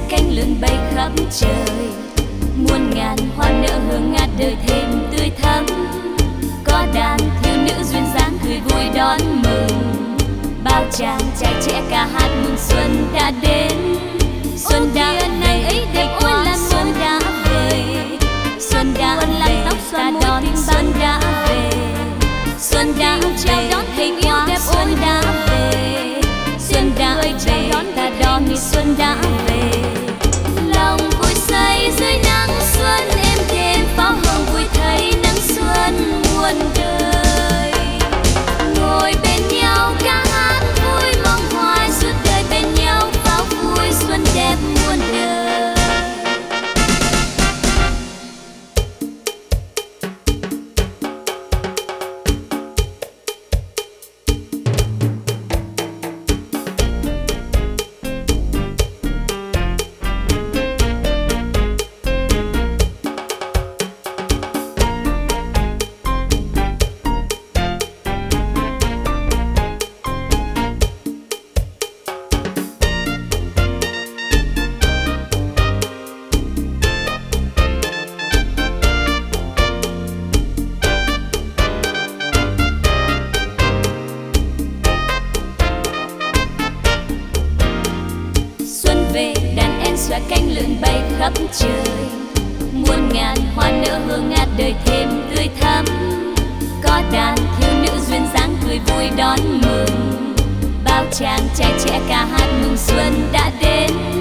cánh lượn bay khắp trời, muôn ngàn hoa nở hương ngát đời thêm tươi thắm. Có đàn thiếu nữ duyên dáng cười vui đón mừng, bao chàng trai trẻ ca hát mừng xuân đã đến. Xuân đã về, ấy đẹp ôi là xuân đã về, xuân đã về, ta đón xuân đã về, xuân đã về, tình yêu đẹp xuân đã về, xuân đã về, ta đón xuân đã về. Lòng vui say dưới nắng xuân êm đềm, pháo hồng vui thấy nắng xuân muôn đời. Ngồi bên nhau ca hát vui mong hoài suốt đời bên nhau, pháo vui xuân đẹp muôn đời. Xóa cánh lượn bay khắp trời, muôn ngàn hoa nở hương ngát đời thêm tươi thắm. Có đàn thiếu nữ duyên dáng cười vui đón mừng, bao chàng trai trẻ ca hát mừng xuân đã đến.